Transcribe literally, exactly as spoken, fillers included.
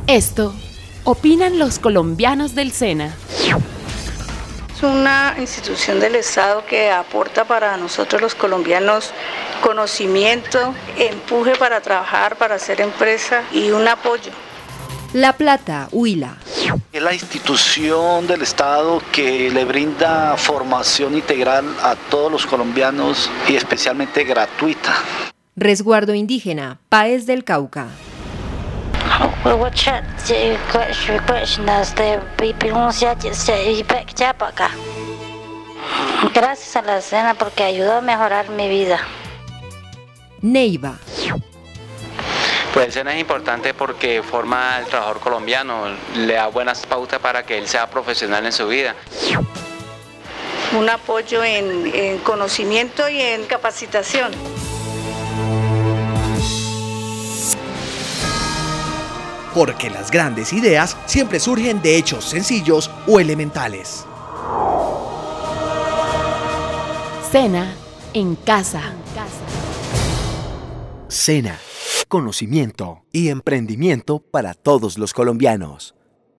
Esto opinan los colombianos del SENA. Es una institución del Estado que aporta para nosotros los colombianos conocimiento, empuje para trabajar, para hacer empresa y un apoyo. La Plata, Huila. Es la institución del Estado que le brinda formación integral a todos los colombianos y especialmente gratuita. Resguardo Indígena, Páez del Cauca. Gracias a la SENA porque ayudó a mejorar mi vida. Neiva. Pues el SENA es importante porque forma al trabajador colombiano, le da buenas pautas para que él sea profesional en su vida. Un apoyo en, en conocimiento y en capacitación. Porque las grandes ideas siempre surgen de hechos sencillos o elementales. SENA en casa. SENA, conocimiento y emprendimiento para todos los colombianos.